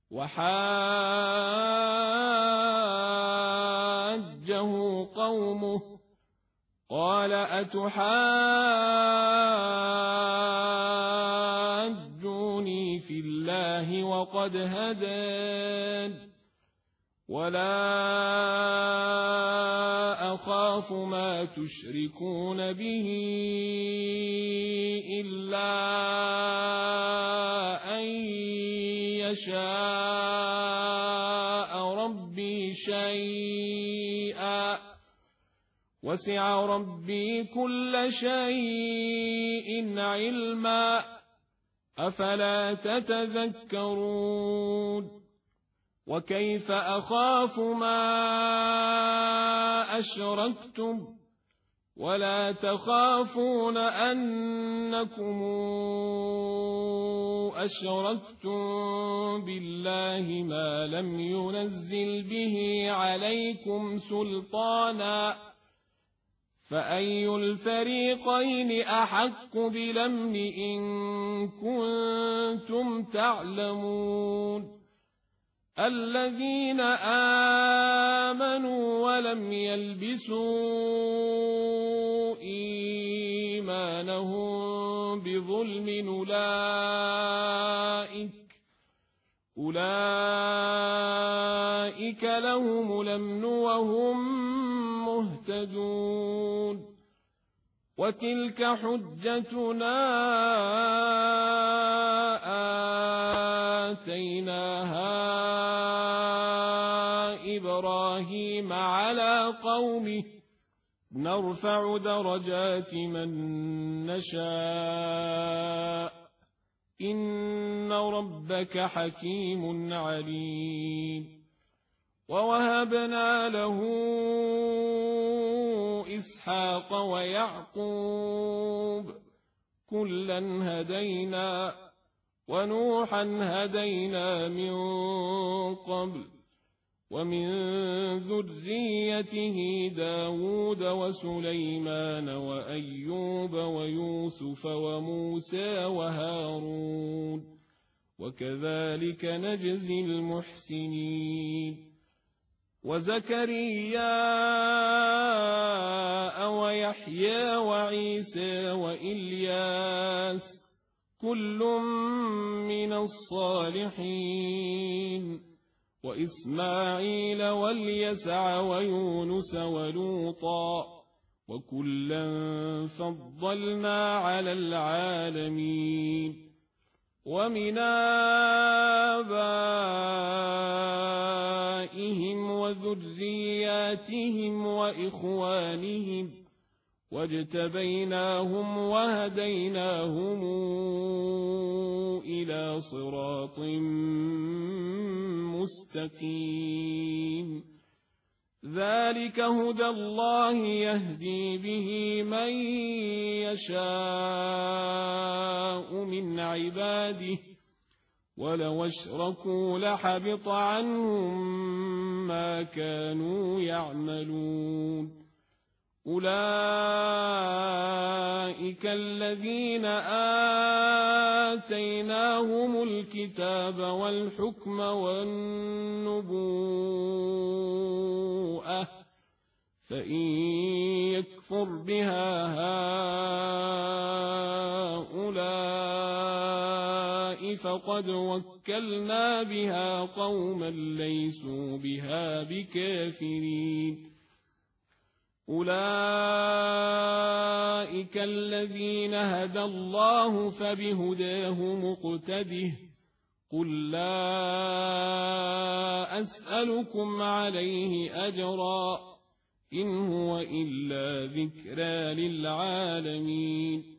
وحاجه قومه قال أتحاجوني في الله وقد هدان ولا أخاف ما تشركون به إلا أن يشاء ربي شيئا وسع ربي كل شيء علما أفلا تتذكرون وكيف أخاف ما أشركتم ولا تخافون أنكم أشركتم بالله ما لم ينزل به عليكم سلطانا فأي الفريقين أحق بالأمن إن كنتم تعلمون الذين آمنوا ولم يلبسوا إيمانهم بظلم أولئك لهم الأمن وهم مهتدون وتلك حجتنا آتيناها إبراهيم على قومه نرفع درجات من نشاء إن ربك حكيم عليم ووهبنا له إسحاق ويعقوب كلا هدينا ونوحا هدينا من قبل ومن ذريته داود وسليمان وأيوب ويوسف وموسى وهارون وكذلك نجزي المحسنين وزكريا ويحيى وعيسى وإلياس كل من الصالحين وإسماعيل واليسع ويونس ولوطا وكلا فضلنا على العالمين ومن آبائهم وذرياتهم وإخوانهم واجتبيناهم وهديناهم إلى صراط مستقيم ذلك هدى الله يهدي به من يشاء من عباده ولو اشركوا لحبط عنهم ما كانوا يعملون أولئك الذين آتيناهم الكتاب والحكم والنبوءة فإن يكفر بها هؤلاء فقد وكلنا بها قوما ليسوا بها بكافرين أولئك الذين هدى الله فبهداه مقتده قل لا أسألكم عليه أجرا إن هو إلا ذكرى للعالمين